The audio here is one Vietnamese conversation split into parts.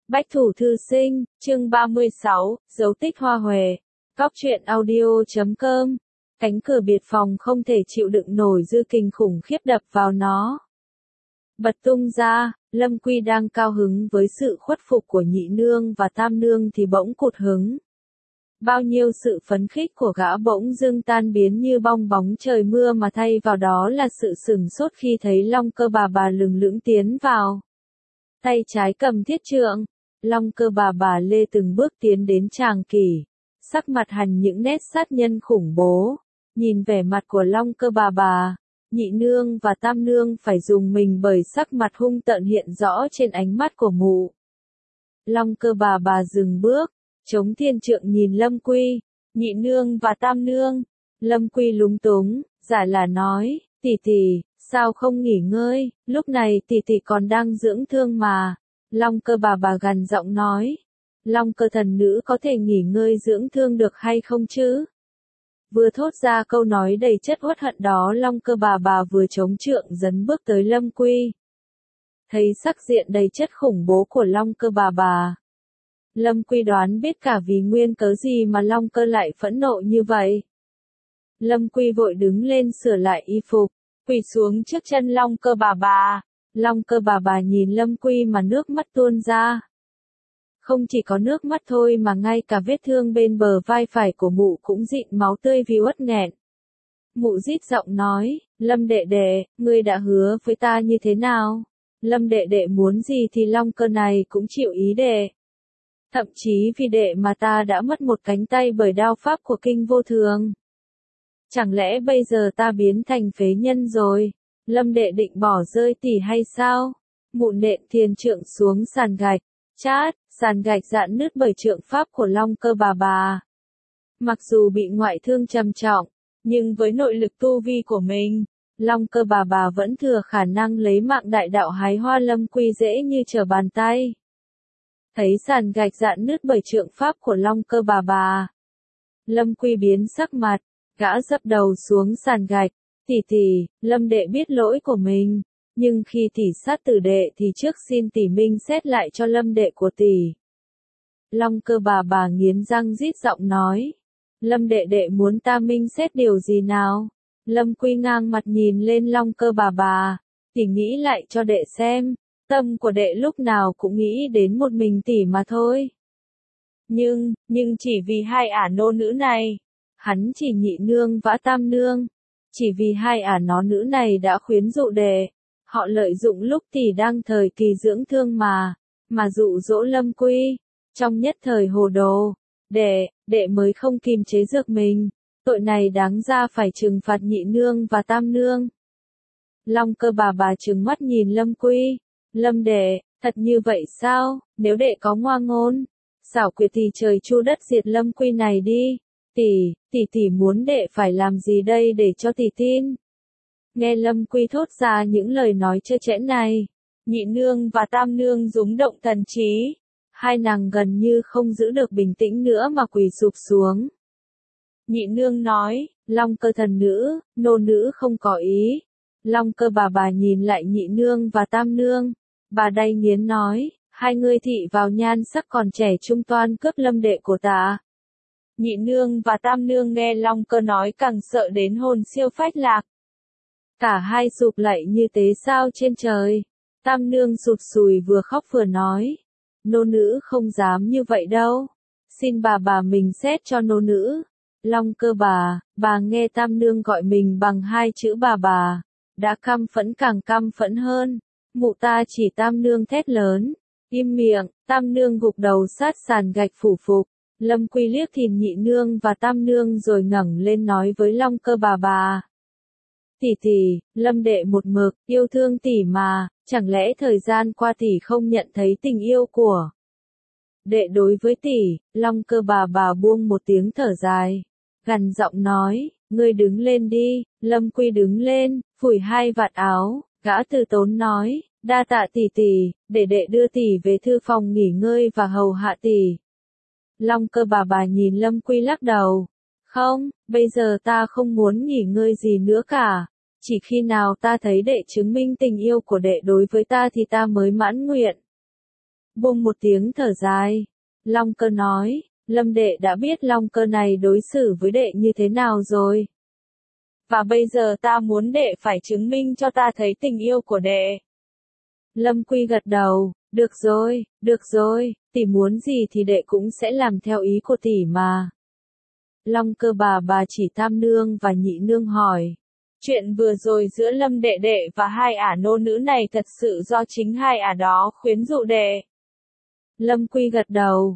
Bách thủ thư sinh, chương 36, dấu tích hoa huệ. Góc truyện audio.com. Cánh cửa biệt phòng không thể chịu đựng nổi dư kình khủng khiếp đập vào nó. Bật tung ra, Lâm Quy đang cao hứng với sự khuất phục của nhị nương và tam nương thì bỗng cụt hứng. Bao nhiêu sự phấn khích của gã bỗng dưng tan biến như bong bóng trời mưa mà thay vào đó là sự sửng sốt khi thấy Long Cơ bà lừng lững tiến vào. Tay trái cầm thiết trượng, Long Cơ bà lê từng bước tiến đến Tràng Kỷ, sắc mặt hằn những nét sát nhân khủng bố. Nhìn vẻ mặt của Long Cơ bà, nhị nương và tam nương phải dùng mình bởi sắc mặt hung tợn hiện rõ trên ánh mắt của mụ. Long Cơ bà dừng bước, chống thiên trượng nhìn Lâm Quy, nhị nương và tam nương. Lâm Quy lúng túng, giả là nói, tỷ, sao không nghỉ ngơi, lúc này tỷ còn đang dưỡng thương mà. Long Cơ bà gằn giọng nói, Long Cơ thần nữ có thể nghỉ ngơi dưỡng thương được hay không chứ? Vừa thốt ra câu nói đầy chất uất hận đó, Long Cơ bà vừa chống trượng dấn bước tới Lâm Quy. Thấy sắc diện đầy chất khủng bố của Long Cơ bà, Lâm Quy đoán biết cả vì nguyên cớ gì mà Long Cơ lại phẫn nộ như vậy. Lâm Quy vội đứng lên sửa lại y phục, quỳ xuống trước chân Long Cơ bà. Long Cơ bà nhìn Lâm Quy mà nước mắt tuôn ra. Không chỉ có nước mắt thôi mà ngay cả vết thương bên bờ vai phải của mụ cũng dịn máu tươi vì uất nghẹn. Mụ rít giọng nói, Lâm đệ đệ, ngươi đã hứa với ta như thế nào? Lâm đệ đệ muốn gì thì Long Cơ này cũng chịu ý đệ. Thậm chí vì đệ mà ta đã mất một cánh tay bởi đao pháp của Kinh Vô Thường. Chẳng lẽ bây giờ ta biến thành phế nhân rồi? Lâm đệ định bỏ rơi tỷ hay sao? Mụ nện thiền trượng xuống sàn gạch, chát, sàn gạch rạn nứt bởi trượng pháp của Long Cơ bà. Mặc dù bị ngoại thương trầm trọng, nhưng với nội lực tu vi của mình, Long Cơ bà vẫn thừa khả năng lấy mạng đại đạo hái hoa Lâm Quy dễ như trở bàn tay. Thấy sàn gạch rạn nứt bởi trượng pháp của Long Cơ bà, Lâm Quy biến sắc mặt, gã dấp đầu xuống sàn gạch, tỷ, Lâm đệ biết lỗi của mình, nhưng khi tỷ sát tử đệ thì trước xin tỷ minh xét lại cho Lâm đệ của tỷ. Long Cơ bà nghiến răng rít giọng nói, Lâm đệ muốn ta minh xét điều gì nào? Lâm Quy ngang mặt nhìn lên Long Cơ bà, tỷ nghĩ lại cho đệ xem. Tâm của đệ lúc nào cũng nghĩ đến một mình tỷ mà thôi. Nhưng chỉ vì hai ả nô nữ này, hắn chỉ nhị nương và tam nương, chỉ vì hai ả nó nữ này đã khuyến dụ đệ, họ lợi dụng lúc tỷ đang thời kỳ dưỡng thương mà dụ dỗ Lâm Quy, trong nhất thời hồ đồ, đệ mới không kiềm chế được mình, tội này đáng ra phải trừng phạt nhị nương và tam nương. Long Cơ bà trừng mắt nhìn Lâm Quy. Lâm đệ, thật như vậy sao? Nếu đệ có ngoa ngôn, xảo quyệt thì trời chu đất diệt Lâm Quy này đi. Tỷ muốn đệ phải làm gì đây để cho tỷ tin? Nghe Lâm Quy thốt ra những lời nói trơ trẽn này, nhị nương và tam nương rúng động thần trí. Hai nàng gần như không giữ được bình tĩnh nữa mà quỳ sụp xuống. Nhị nương nói, Long Cơ thần nữ, nô nữ không có ý. Long Cơ bà nhìn lại nhị nương và tam nương. Bà đay nghiến nói, hai ngươi thị vào nhan sắc còn trẻ trung toan cướp Lâm đệ của ta. Nhị nương và tam nương nghe Long Cơ nói càng sợ đến hồn siêu phách lạc. Cả hai sụp lạy như tế sao trên trời. Tam nương sụt sùi vừa khóc vừa nói, nô nữ không dám như vậy đâu. Xin bà mình xét cho nô nữ. Long Cơ bà nghe tam nương gọi mình bằng hai chữ bà, đã căm phẫn càng căm phẫn hơn. Mụ ta chỉ tam nương thét lớn, im miệng, tam nương gục đầu sát sàn gạch phủ phục. Lâm Quy liếc nhìn nhị nương và tam nương rồi ngẩng lên nói với Long Cơ bà. Tỷ, Lâm đệ một mực yêu thương tỷ mà, chẳng lẽ thời gian qua tỷ không nhận thấy tình yêu của đệ đối với tỷ? Long Cơ bà buông một tiếng thở dài, gằn giọng nói, ngươi đứng lên đi. Lâm Quy đứng lên, phủi hai vạt áo. Gã từ tốn nói, đa tạ tỷ, để đệ đưa tỷ về thư phòng nghỉ ngơi và hầu hạ tỷ. Long Cơ bà nhìn Lâm Quy lắc đầu, không, bây giờ ta không muốn nghỉ ngơi gì nữa cả, chỉ khi nào ta thấy đệ chứng minh tình yêu của đệ đối với ta thì ta mới mãn nguyện. Buông một tiếng thở dài. Long Cơ nói, Lâm đệ đã biết Long Cơ này đối xử với đệ như thế nào rồi. Và bây giờ ta muốn đệ phải chứng minh cho ta thấy tình yêu của đệ. Lâm Quy gật đầu, được rồi, tỷ muốn gì thì đệ cũng sẽ làm theo ý của tỷ mà. Long Cơ bà chỉ Tam Nương và Nhị Nương hỏi. Chuyện vừa rồi giữa Lâm đệ đệ và hai ả nô nữ này thật sự do chính hai ả đó khuyến dụ đệ. Lâm Quy gật đầu,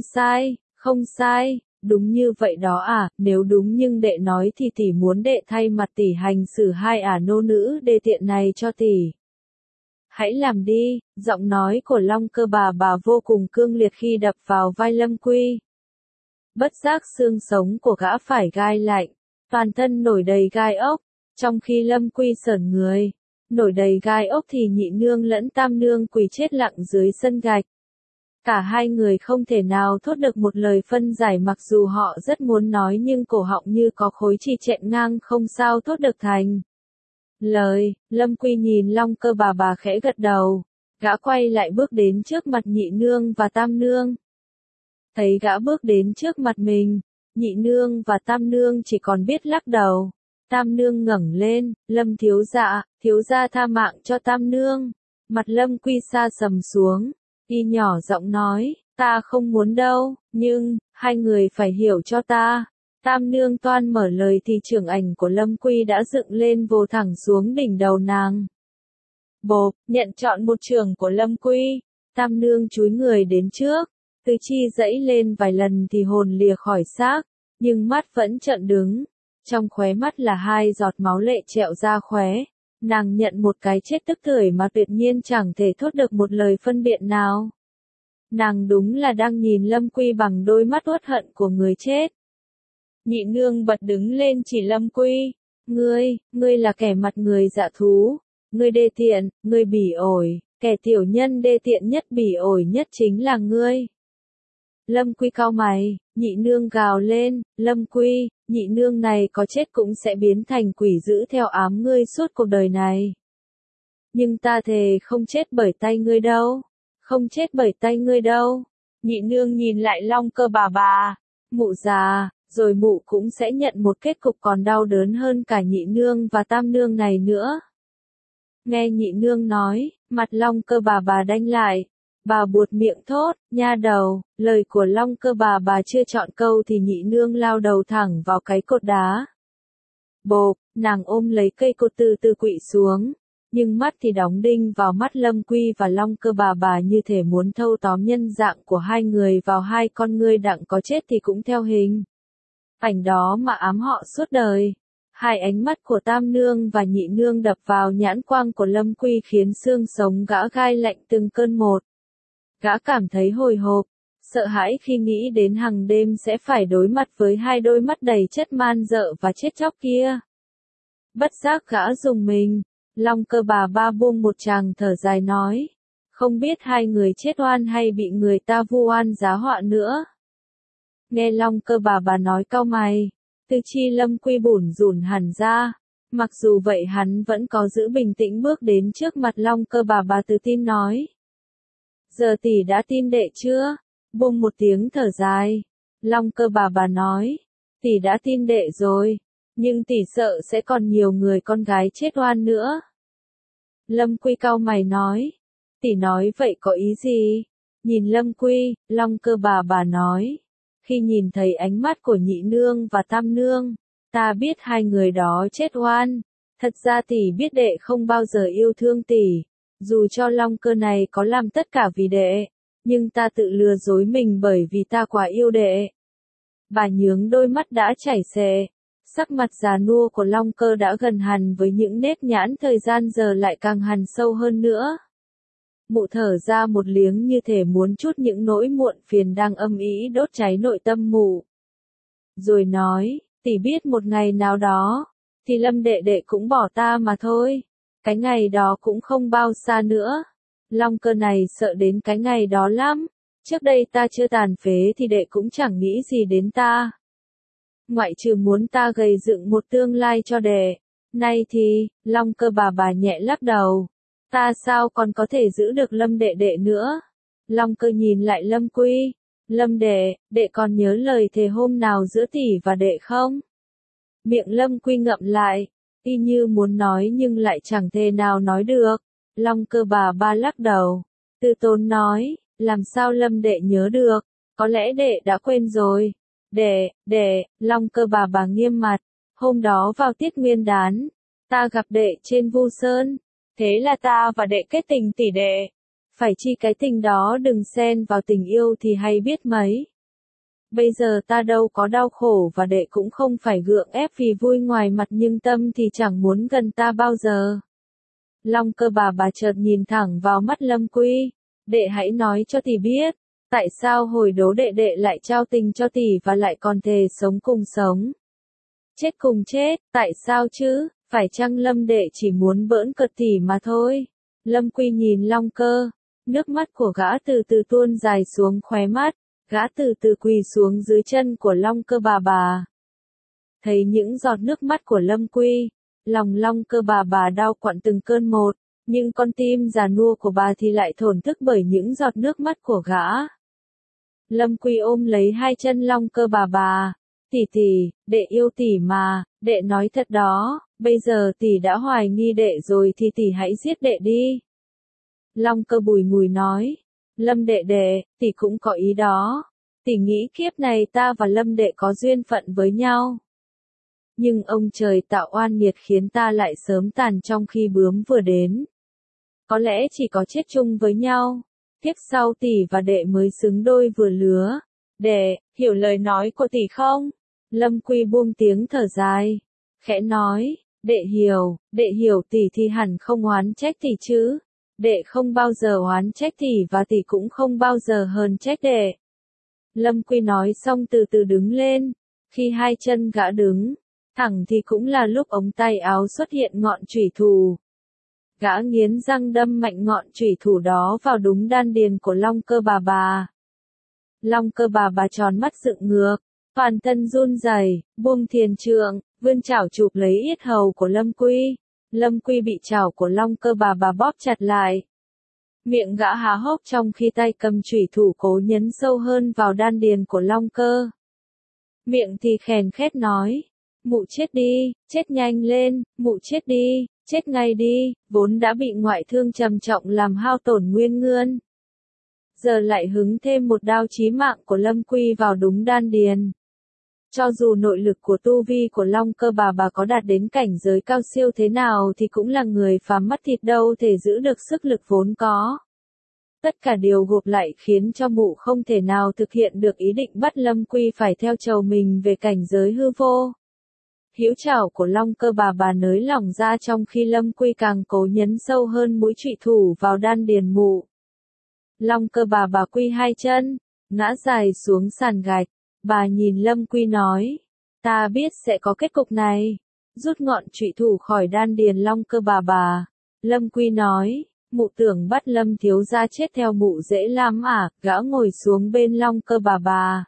không sai, đúng như vậy đó à, nếu đúng nhưng đệ nói thì tỷ muốn đệ thay mặt tỷ hành xử hai ả nô nữ đê tiện này cho tỷ. Hãy làm đi, giọng nói của Long Cơ bà vô cùng cương liệt khi đập vào vai Lâm Quy. Bất giác xương sống của gã phải gai lạnh, toàn thân nổi đầy gai ốc, trong khi Lâm Quy sởn người, nổi đầy gai ốc thì Nhị Nương lẫn Tam Nương quỳ chết lặng dưới sân gạch. Cả hai người không thể nào thốt được một lời phân giải mặc dù họ rất muốn nói nhưng cổ họng như có khối chì chẹn ngang không sao thốt được thành lời. Lâm Quy nhìn Long Cơ bà khẽ gật đầu, gã quay lại bước đến trước mặt Nhị Nương và Tam Nương. Thấy gã bước đến trước mặt mình, Nhị Nương và Tam Nương chỉ còn biết lắc đầu. Tam Nương ngẩng lên, Lâm thiếu gia tha mạng cho Tam Nương. Mặt Lâm Quy sa sầm xuống, y nhỏ giọng nói, ta không muốn đâu, nhưng, hai người phải hiểu cho ta. Tam Nương toan mở lời thì trưởng ảnh của Lâm Quy đã dựng lên vồ thẳng xuống đỉnh đầu nàng. Bộp, nhận chọn một trường của Lâm Quy. Tam Nương chúi người đến trước, tứ chi dẫy lên vài lần thì hồn lìa khỏi xác, nhưng mắt vẫn trợn đứng. Trong khóe mắt là hai giọt máu lệ trẹo ra khóe. Nàng nhận một cái chết tức tưởi mà tuyệt nhiên chẳng thể thốt được một lời phân biện nào. Nàng đúng là đang nhìn Lâm Quy bằng đôi mắt uất hận của người chết. Nhị Nương bật đứng lên chỉ Lâm Quy. Ngươi là kẻ mặt người dạ thú. Ngươi đê tiện, ngươi bỉ ổi, kẻ tiểu nhân đê tiện nhất bỉ ổi nhất chính là ngươi. Lâm Quy cau mày, Nhị Nương gào lên, Lâm Quy, Nhị Nương này có chết cũng sẽ biến thành quỷ dữ theo ám ngươi suốt cuộc đời này. Nhưng ta thề không chết bởi tay ngươi đâu. Nhị Nương nhìn lại Long Cơ bà, mụ già, rồi mụ cũng sẽ nhận một kết cục còn đau đớn hơn cả Nhị Nương và Tam Nương này nữa. Nghe Nhị Nương nói, mặt Long Cơ bà đanh lại. Bà buột miệng thốt, nha đầu, lời của Long Cơ bà chưa chọn câu thì Nhị Nương lao đầu thẳng vào cái cột đá. Bộp, nàng ôm lấy cây cột từ từ quỵ xuống, nhưng mắt thì đóng đinh vào mắt Lâm Quy và Long Cơ bà như thể muốn thâu tóm nhân dạng của hai người vào hai con ngươi đặng có chết thì cũng theo hình ảnh đó mà ám họ suốt đời. Hai ánh mắt của Tam Nương và Nhị Nương đập vào nhãn quang của Lâm Quy khiến xương sống gã gai lạnh từng cơn một. Gã cảm thấy hồi hộp, sợ hãi khi nghĩ đến hàng đêm sẽ phải đối mặt với hai đôi mắt đầy chất man dợ và chết chóc kia. Bất giác gã rùng mình, Long Cơ bà buông một tràng thở dài nói, không biết hai người chết oan hay bị người ta vu oan giá họa nữa. Nghe Long Cơ bà nói cau mày, tư chi Lâm Quy bủn rủn hẳn ra, mặc dù vậy hắn vẫn có giữ bình tĩnh bước đến trước mặt Long Cơ bà tự tin nói. Giờ tỷ đã tin đệ chưa? Buông một tiếng thở dài. Long Cơ bà nói. Tỷ đã tin đệ rồi. Nhưng tỷ sợ sẽ còn nhiều người con gái chết oan nữa. Lâm Quy cau mày nói. Tỷ nói vậy có ý gì? Nhìn Lâm Quy, Long Cơ bà nói. Khi nhìn thấy ánh mắt của Nhị Nương và Tam Nương, ta biết hai người đó chết oan. Thật ra tỷ biết đệ không bao giờ yêu thương tỷ. Dù cho Long Cơ này có làm tất cả vì đệ, nhưng ta tự lừa dối mình bởi vì ta quá yêu đệ. Bà nhướng đôi mắt đã chảy xệ, sắc mặt già nua của Long Cơ đã gần hằn với những nếp nhãn thời gian giờ lại càng hằn sâu hơn nữa. Mụ thở ra một liếng như thể muốn trút những nỗi muộn phiền đang âm ỉ đốt cháy nội tâm mụ. Rồi nói, tỷ biết một ngày nào đó, thì Lâm đệ đệ cũng bỏ ta mà thôi. Cái ngày đó cũng không bao xa nữa. Long Cơ này sợ đến cái ngày đó lắm. Trước đây ta chưa tàn phế thì đệ cũng chẳng nghĩ gì đến ta. Ngoại trừ muốn ta gầy dựng một tương lai cho đệ. Nay thì, Long Cơ bà nhẹ lắc đầu. Ta sao còn có thể giữ được Lâm đệ đệ nữa? Long Cơ nhìn lại Lâm Quy. Lâm đệ, đệ còn nhớ lời thề hôm nào giữa tỷ và đệ không? Miệng Lâm Quy ngậm lại, y như muốn nói nhưng lại chẳng thể nào nói được. Long Cơ bà ba lắc đầu, từ tốn nói, làm sao Lâm đệ nhớ được, có lẽ đệ đã quên rồi. Đệ, Long Cơ bà nghiêm mặt, hôm đó vào tiết nguyên đán, ta gặp đệ trên Vu Sơn, thế là ta và đệ kết tình tỷ đệ. Phải chi cái tình đó đừng xen vào tình yêu thì hay biết mấy. Bây giờ ta đâu có đau khổ và đệ cũng không phải gượng ép vì vui ngoài mặt nhưng tâm thì chẳng muốn gần ta bao giờ. Long Cơ bà chợt nhìn thẳng vào mắt Lâm Quy, đệ hãy nói cho tỷ biết, tại sao hồi đố đệ lại trao tình cho tỷ và lại còn thề sống cùng sống. Chết cùng chết, tại sao chứ, phải chăng Lâm đệ chỉ muốn bỡn cợt tỷ mà thôi. Lâm Quy nhìn Long Cơ, nước mắt của gã từ từ tuôn dài xuống khóe mắt, gã từ từ quỳ xuống dưới chân của Long Cơ bà. Thấy những giọt nước mắt của Lâm Quy, lòng Long Cơ bà đau quặn từng cơn một, nhưng con tim già nua của bà thì lại thổn thức bởi những giọt nước mắt của gã. Lâm Quy ôm lấy hai chân Long Cơ bà. Tỷ, đệ yêu tỷ mà, đệ nói thật đó, bây giờ tỷ đã hoài nghi đệ rồi thì tỷ hãy giết đệ đi. Long Cơ bùi ngùi nói, Lâm đệ, tỷ cũng có ý đó, tỷ nghĩ kiếp này ta và Lâm đệ có duyên phận với nhau. Nhưng ông trời tạo oan nghiệt khiến ta lại sớm tàn trong khi bướm vừa đến. Có lẽ chỉ có chết chung với nhau, kiếp sau tỷ và đệ mới xứng đôi vừa lứa. Đệ, hiểu lời nói của tỷ không? Lâm Quy buông tiếng thở dài, khẽ nói, đệ hiểu tỷ thì hẳn không oán trách tỷ chứ. Đệ không bao giờ oán trách tỷ và tỷ cũng không bao giờ hờn trách đệ. Lâm Quy nói xong từ từ đứng lên, khi hai chân gã đứng thẳng thì cũng là lúc ống tay áo xuất hiện ngọn chủy thủ. Gã nghiến răng đâm mạnh ngọn chủy thủ đó vào đúng đan điền của Long Cơ bà. Long Cơ bà tròn mắt dựng ngược, toàn thân run rẩy, buông thiền trượng, vươn chảo chụp lấy yết hầu của Lâm Quy. Lâm Quy bị chảo của Long Cơ bà bóp chặt lại. Miệng gã há hốc trong khi tay cầm chủy thủ cố nhấn sâu hơn vào đan điền của Long Cơ. Miệng thì khèn khét nói, mụ chết đi, chết nhanh lên, mụ chết đi, chết ngay đi, vốn đã bị ngoại thương trầm trọng làm hao tổn nguyên ngươn. Giờ lại hứng thêm một đao chí mạng của Lâm Quy vào đúng đan điền. Cho dù nội lực của tu vi của Long Cơ bà có đạt đến cảnh giới cao siêu thế nào thì cũng là người phàm mắt thịt đâu thể giữ được sức lực vốn có. Tất cả điều gộp lại khiến cho mụ không thể nào thực hiện được ý định bắt Lâm Quy phải theo chầu mình về cảnh giới hư vô. Hữu chảo của Long Cơ bà nới lỏng ra trong khi Lâm Quy càng cố nhấn sâu hơn mũi trụy thủ vào đan điền mụ. Long Cơ bà quy hai chân, ngã dài xuống sàn gạch. Bà nhìn Lâm Quy nói, ta biết sẽ có kết cục này. Rút ngọn trụy thủ khỏi đan điền Long Cơ bà. Lâm Quy nói, mụ tưởng bắt Lâm thiếu gia chết theo mụ dễ lắm à, gã ngồi xuống bên Long Cơ bà.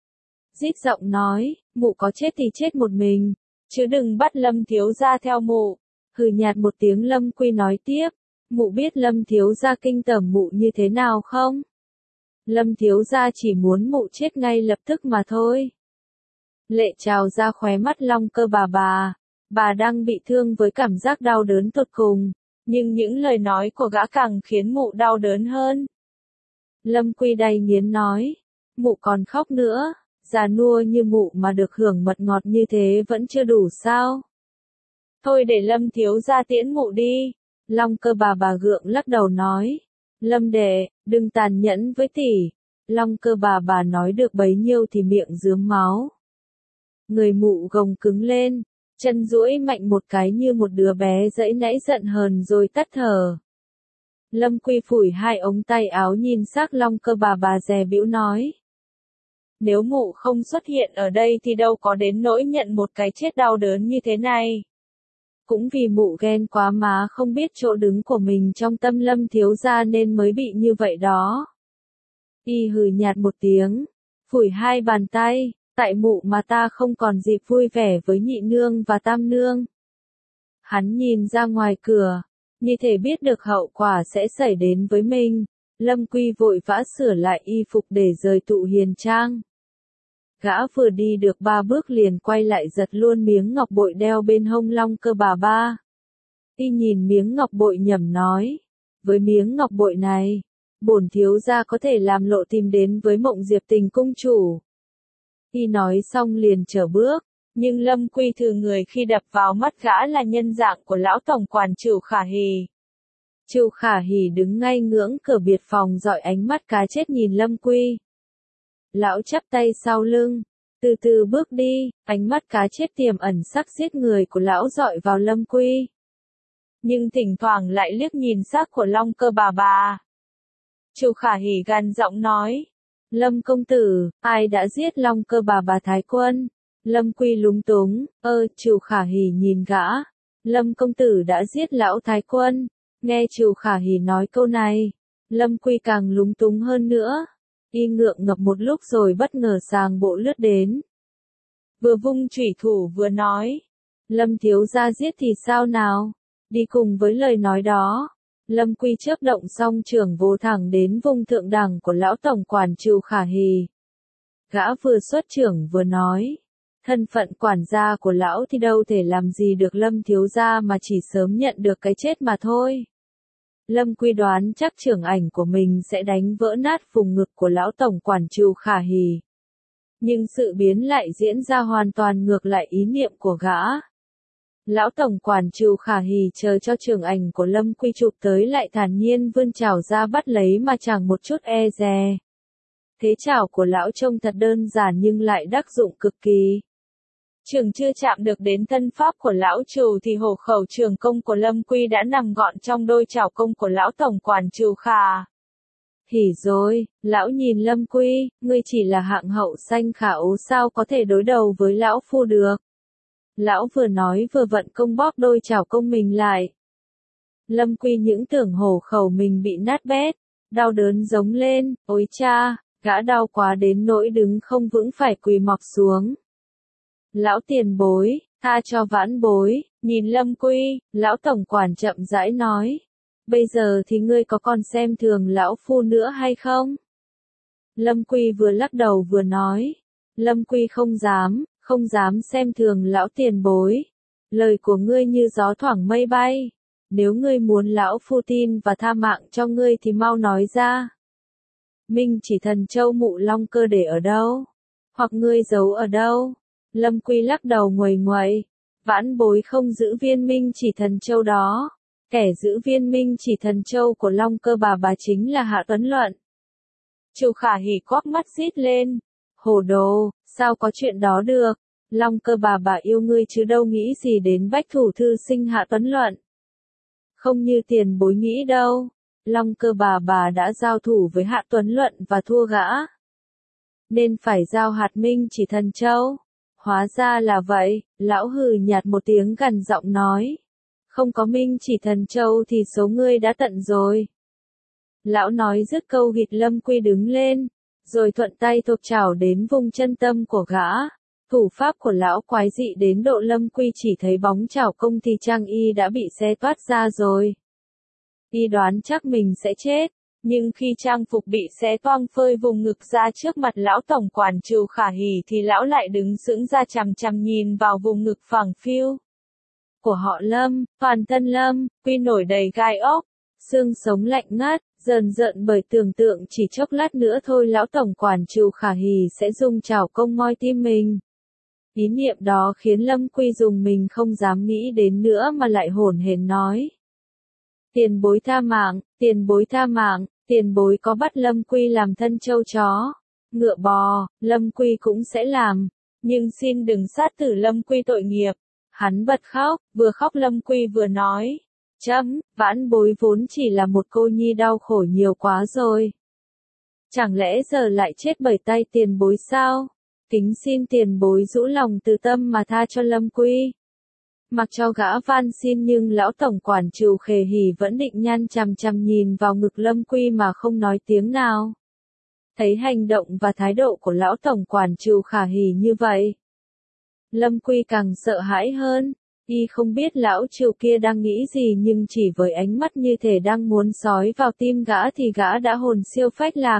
Rít giọng nói, mụ có chết thì chết một mình, chứ đừng bắt Lâm thiếu gia theo mụ. Hừ nhạt một tiếng Lâm Quy nói tiếp, mụ biết Lâm thiếu gia kinh tởm mụ như thế nào không? Lâm thiếu gia chỉ muốn mụ chết ngay lập tức mà thôi. Lệ trào ra khóe mắt Long Cơ bà đang bị thương với cảm giác đau đớn tột cùng, nhưng những lời nói của gã càng khiến mụ đau đớn hơn. Lâm Quy đầy nghiến nói, mụ còn khóc nữa, già nua như mụ mà được hưởng mật ngọt như thế vẫn chưa đủ sao? Thôi để Lâm thiếu gia tiễn mụ đi. Long Cơ bà gượng lắc đầu nói, Lâm đệ, đừng tàn nhẫn với tỷ. Long Cơ bà nói được bấy nhiêu thì miệng rướm máu. Người mụ gồng cứng lên, chân duỗi mạnh một cái như một đứa bé dẫy nãy giận hờn rồi tắt thở. Lâm Quy phủi hai ống tay áo nhìn xác Long Cơ bà dè bĩu nói. Nếu mụ không xuất hiện ở đây thì đâu có đến nỗi nhận một cái chết đau đớn như thế này. Cũng vì mụ ghen quá má không biết chỗ đứng của mình trong tâm Lâm thiếu gia nên mới bị như vậy đó. Y hừ nhạt một tiếng, phủi hai bàn tay, tại mụ mà ta không còn dịp vui vẻ với nhị nương và tam nương. Hắn nhìn ra ngoài cửa, như thể biết được hậu quả sẽ xảy đến với mình. Lâm Quy vội vã sửa lại y phục để rời tụ hiền trang. Gã vừa đi được 3 bước liền quay lại giật luôn miếng ngọc bội đeo bên hông Long Cơ bà ba. Y nhìn miếng ngọc bội nhẩm nói, với miếng ngọc bội này, bổn thiếu gia có thể làm lộ tìm đến với Mộng Diệp Tình cung chủ. Y nói xong liền trở bước, nhưng Lâm Quy thừa người khi đập vào mắt gã là nhân dạng của lão tổng quản Trửu Khả Hỉ. Trửu Khả Hỉ đứng ngay ngưỡng cửa biệt phòng dọi ánh mắt cá chết nhìn Lâm Quy. Lão chắp tay sau lưng, từ từ bước đi, ánh mắt cá chết tiềm ẩn sắc giết người của lão dọi vào Lâm Quy. Nhưng thỉnh thoảng lại liếc nhìn xác của Long Cơ bà bà. Trửu Khả Hỉ gằn giọng nói, Lâm công tử, ai đã giết Long Cơ bà bà Thái Quân? Lâm Quy lúng túng, Trửu Khả Hỉ nhìn gã. Lâm công tử đã giết lão Thái Quân. Nghe Trửu Khả Hỉ nói câu này, Lâm Quy càng lúng túng hơn nữa. Y ngượng ngập một lúc rồi bất ngờ sàng bộ lướt đến. Vừa vung chủy thủ vừa nói, Lâm thiếu gia giết thì sao nào? Đi cùng với lời nói đó, Lâm Quy chớp động song trưởng vồ thẳng đến vùng thượng đẳng của lão tổng quản Trửu Khả Hỉ. Gã vừa xuất trưởng vừa nói, thân phận quản gia của lão thì đâu thể làm gì được Lâm thiếu gia mà chỉ sớm nhận được cái chết mà thôi. Lâm Quy đoán chắc trưởng ảnh của mình sẽ đánh vỡ nát vùng ngực của lão tổng quản Trửu Khả Hỉ. Nhưng sự biến lại diễn ra hoàn toàn ngược lại ý niệm của gã. Lão tổng quản Trửu Khả Hỉ chờ cho trưởng ảnh của Lâm Quy chụp tới lại thản nhiên vươn chảo ra bắt lấy mà chẳng một chút e dè. Thế chảo của lão trông thật đơn giản nhưng lại đắc dụng cực kỳ. Trường chưa chạm được đến thân pháp của lão Trửu thì hổ khẩu trường công của Lâm Quy đã nằm gọn trong đôi chảo công của lão tổng quản Trửu Khả. Hỉ rồi, lão nhìn Lâm Quy, ngươi chỉ là hạng hậu sanh khả ố sao có thể đối đầu với lão phu được. Lão vừa nói vừa vận công bóp đôi chảo công mình lại. Lâm Quy những tưởng hổ khẩu mình bị nát bét, đau đớn giống lên, ôi cha, gã đau quá đến nỗi đứng không vững phải quỳ mọc xuống. Lão tiền bối, tha cho vãn bối, nhìn Lâm Quy, lão tổng quản chậm rãi nói. Bây giờ thì ngươi có còn xem thường lão phu nữa hay không? Lâm Quy vừa lắc đầu vừa nói. Lâm Quy không dám xem thường lão tiền bối. Lời của ngươi như gió thoảng mây bay. Nếu ngươi muốn lão phu tin và tha mạng cho ngươi thì mau nói ra. Minh Chỉ Thần Châu Mụ Long Cơ để ở đâu? Hoặc ngươi giấu ở đâu? Lâm Quy lắc đầu nguầy nguậy. Vãn bối không giữ viên Minh Chỉ Thần Châu đó. Kẻ giữ viên Minh Chỉ Thần Châu của Long Cơ bà chính là Hạ Tuấn Luận. Trửu Khả Hỉ quắc mắt rít lên. Hồ đồ, sao có chuyện đó được? Long Cơ bà yêu ngươi chứ đâu nghĩ gì đến bách thủ thư sinh Hạ Tuấn Luận. Không như tiền bối nghĩ đâu. Long Cơ bà đã giao thủ với Hạ Tuấn Luận và thua gã. Nên phải giao hạt Minh Chỉ Thần Châu. Hóa ra là vậy, lão hừ nhạt một tiếng gằn giọng nói. Không có Minh Chỉ Thần Châu thì số ngươi đã tận rồi. Lão nói dứt câu gịt Lâm Quy đứng lên, rồi thuận tay thộp chảo đến vùng chân tâm của gã. Thủ pháp của lão quái dị đến độ Lâm Quy chỉ thấy bóng chảo công thì trang y đã bị xé toát ra rồi. Y đoán chắc mình sẽ chết, nhưng khi trang phục bị xé toang phơi vùng ngực ra trước mặt lão tổng quản Trửu Khả Hỉ thì lão lại đứng sững ra chằm chằm nhìn vào vùng ngực phẳng phiu của họ Lâm, toàn thân Lâm Quy nổi đầy gai ốc, xương sống lạnh ngắt, rờn rợn bởi tưởng tượng chỉ chốc lát nữa thôi lão tổng quản Trửu Khả Hỉ sẽ dùng chảo công moi tim mình. Ý niệm đó khiến Lâm Quy dùng mình không dám nghĩ đến nữa mà lại hổn hển nói. Tiền bối tha mạng, tiền bối tha mạng, tiền bối có bắt Lâm Quy làm thân trâu chó, ngựa bò, Lâm Quy cũng sẽ làm, nhưng xin đừng sát tử Lâm Quy tội nghiệp. Hắn bật khóc, vừa khóc Lâm Quy vừa nói. Vãn bối vốn chỉ là một cô nhi đau khổ nhiều quá rồi. Chẳng lẽ giờ lại chết bởi tay tiền bối sao? Kính xin tiền bối rũ lòng từ tâm mà tha cho Lâm Quy. Mặc cho gã van xin nhưng lão tổng quản Trửu Khả Hỉ vẫn định nhăn chằm chằm nhìn vào ngực Lâm Quy mà không nói tiếng nào. Thấy hành động và thái độ của lão tổng quản Trửu Khả Hỉ như vậy, Lâm Quy càng sợ hãi hơn. Y không biết lão Trừ kia đang nghĩ gì nhưng chỉ với ánh mắt như thể đang muốn sói vào tim gã thì gã đã hồn siêu phách lạc.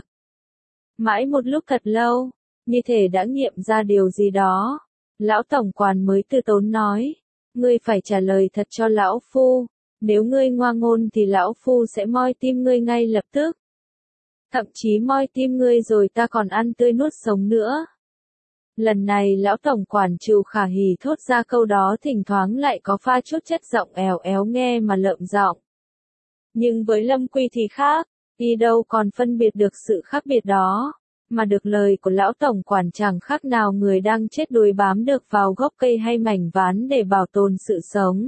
Mãi một lúc thật lâu, như thể đã nghiệm ra điều gì đó, lão tổng quản mới từ tốn nói, ngươi phải trả lời thật cho lão phu, nếu ngươi ngoa ngôn thì lão phu sẽ moi tim ngươi ngay lập tức. Thậm chí moi tim ngươi rồi ta còn ăn tươi nuốt sống nữa. Lần này lão tổng quản Trừ Khả Hỉ thốt ra câu đó thỉnh thoảng lại có pha chút chất giọng èo éo nghe mà lợm giọng. Nhưng với Lâm Quy thì khác, y đâu còn phân biệt được sự khác biệt đó, mà được lời của lão tổng quản chẳng khác nào người đang chết đuối bám được vào gốc cây hay mảnh ván để bảo tồn sự sống.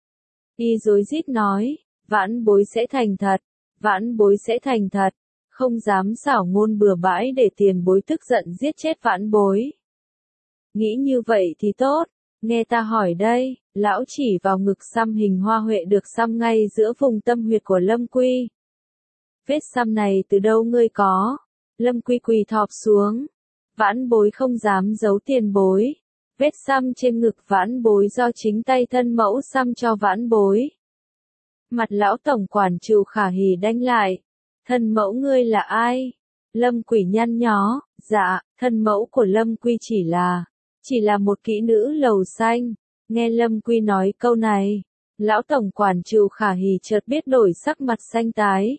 Y rối rít nói, vãn bối sẽ thành thật, vãn bối sẽ thành thật, không dám xảo ngôn bừa bãi để tiền bối tức giận giết chết vãn bối. Nghĩ như vậy thì tốt, nghe ta hỏi đây, lão chỉ vào ngực xăm hình hoa huệ được xăm ngay giữa vùng tâm huyệt của Lâm Quy. Vết xăm này từ đâu ngươi có? Lâm Quy quỳ thọp xuống. Vãn bối không dám giấu tiền bối. Vết xăm trên ngực vãn bối do chính tay thân mẫu xăm cho vãn bối. Mặt lão tổng quản Trừ Khả Hỉ đanh lại. Thân mẫu ngươi là ai? Lâm Quỷ nhăn nhó, dạ, thân mẫu của Lâm Quy chỉ là một kỹ nữ lầu xanh. Nghe Lâm Quy nói câu này, lão tổng quản Trừ Khả Hỉ chợt biết đổi sắc mặt xanh tái.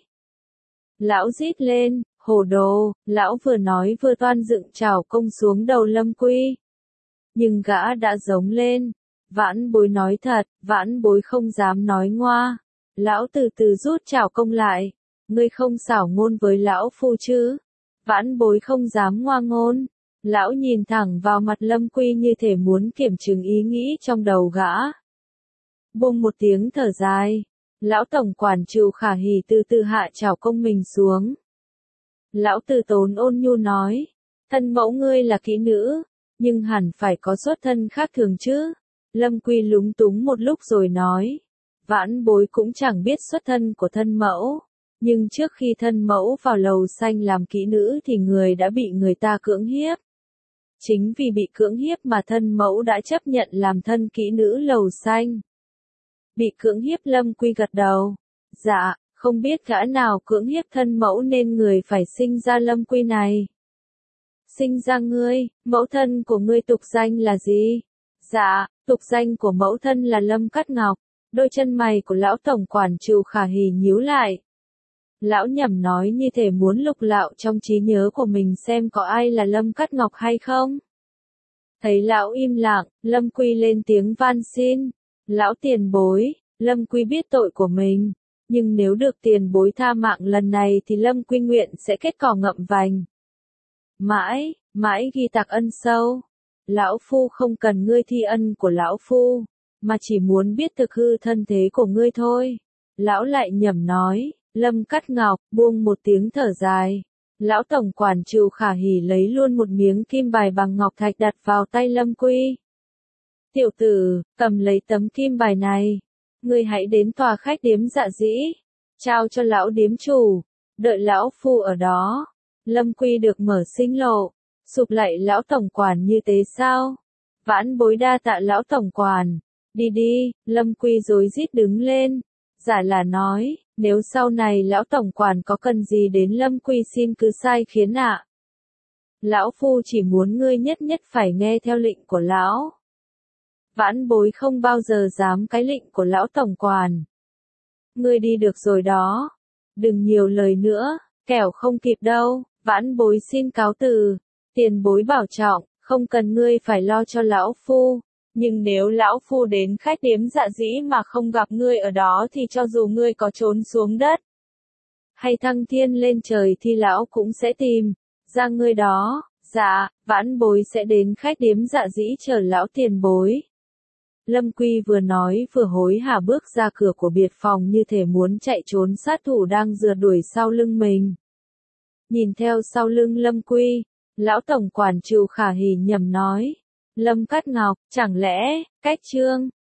Lão rít lên, hồ đồ, lão vừa nói vừa toan dựng chảo công xuống đầu Lâm Quy. Nhưng gã đã giống lên, vãn bối nói thật, vãn bối không dám nói ngoa. Lão từ từ rút chảo công lại, ngươi không xảo ngôn với lão phu chứ? Vãn bối không dám ngoa ngôn. Lão nhìn thẳng vào mặt Lâm Quy như thể muốn kiểm chứng ý nghĩ trong đầu gã. Bùng một tiếng thở dài, lão tổng quản Trừ Khả Hỉ từ từ hạ chảo công mình xuống. Lão từ tốn ôn nhu nói, thân mẫu ngươi là kỹ nữ, nhưng hẳn phải có xuất thân khác thường chứ. Lâm Quy lúng túng một lúc rồi nói, vãn bối cũng chẳng biết xuất thân của thân mẫu, nhưng trước khi thân mẫu vào lầu xanh làm kỹ nữ thì người đã bị người ta cưỡng hiếp. Chính vì bị cưỡng hiếp mà thân mẫu đã chấp nhận làm thân kỹ nữ lầu xanh. Bị cưỡng hiếp Lâm Quy gật đầu. Dạ, không biết gã nào cưỡng hiếp thân mẫu nên người phải sinh ra Lâm Quy này. Sinh ra ngươi, mẫu thân của ngươi tục danh là gì? Dạ, tục danh của mẫu thân là Lâm Cát Ngọc. Đôi chân mày của lão tổng quản Trừ Khả Hỉ nhíu lại. Lão nhẩm nói như thể muốn lục lạo trong trí nhớ của mình xem có ai là Lâm Cát Ngọc hay không. Thấy lão im lặng, Lâm Quy lên tiếng van xin. Lão tiền bối, Lâm Quy biết tội của mình, nhưng nếu được tiền bối tha mạng lần này thì Lâm Quy nguyện sẽ kết cỏ ngậm vành. Mãi ghi tạc ân sâu. Lão phu không cần ngươi thi ân của lão phu, mà chỉ muốn biết thực hư thân thế của ngươi thôi. Lão lại nhẩm nói, Lâm Cát Ngọc, buông một tiếng thở dài. Lão tổng quản Trừ Khả Hỉ lấy luôn một miếng kim bài bằng ngọc thạch đặt vào tay Lâm Quy. Tiểu tử, cầm lấy tấm kim bài này. Ngươi hãy đến tòa khách điếm Dạ Dĩ, trao cho lão điếm chủ, đợi lão phu ở đó. Lâm Quy được mở sinh lộ, sụp lại lão tổng quản như thế sao? Vãn bối đa tạ lão tổng quản. Đi đi, Lâm Quy rối rít đứng lên. Giả là nói, nếu sau này lão tổng quản có cần gì đến Lâm Quy xin cứ sai khiến ạ. Lão phu chỉ muốn ngươi nhất nhất phải nghe theo lệnh của lão. Vãn bối không bao giờ dám cái lệnh của lão tổng quản. Ngươi đi được rồi đó. Đừng nhiều lời nữa, kẻo không kịp đâu. Vãn bối xin cáo từ. Tiền bối bảo trọng, không cần ngươi phải lo cho lão phu. Nhưng nếu lão phu đến khách điếm Dạ Dĩ mà không gặp ngươi ở đó thì cho dù ngươi có trốn xuống đất hay thăng thiên lên trời thì lão cũng sẽ tìm ra ngươi đó. Dạ, vãn bối sẽ đến khách điếm Dạ Dĩ chờ lão tiền bối. Lâm Quy vừa nói vừa hối hả bước ra cửa của biệt phòng như thể muốn chạy trốn sát thủ đang rượt đuổi sau lưng mình. Nhìn theo sau lưng Lâm Quy, lão tổng quản Trừ Khả Hỉ nhầm nói. Lâm Cát Ngọc, chẳng lẽ, cách trương,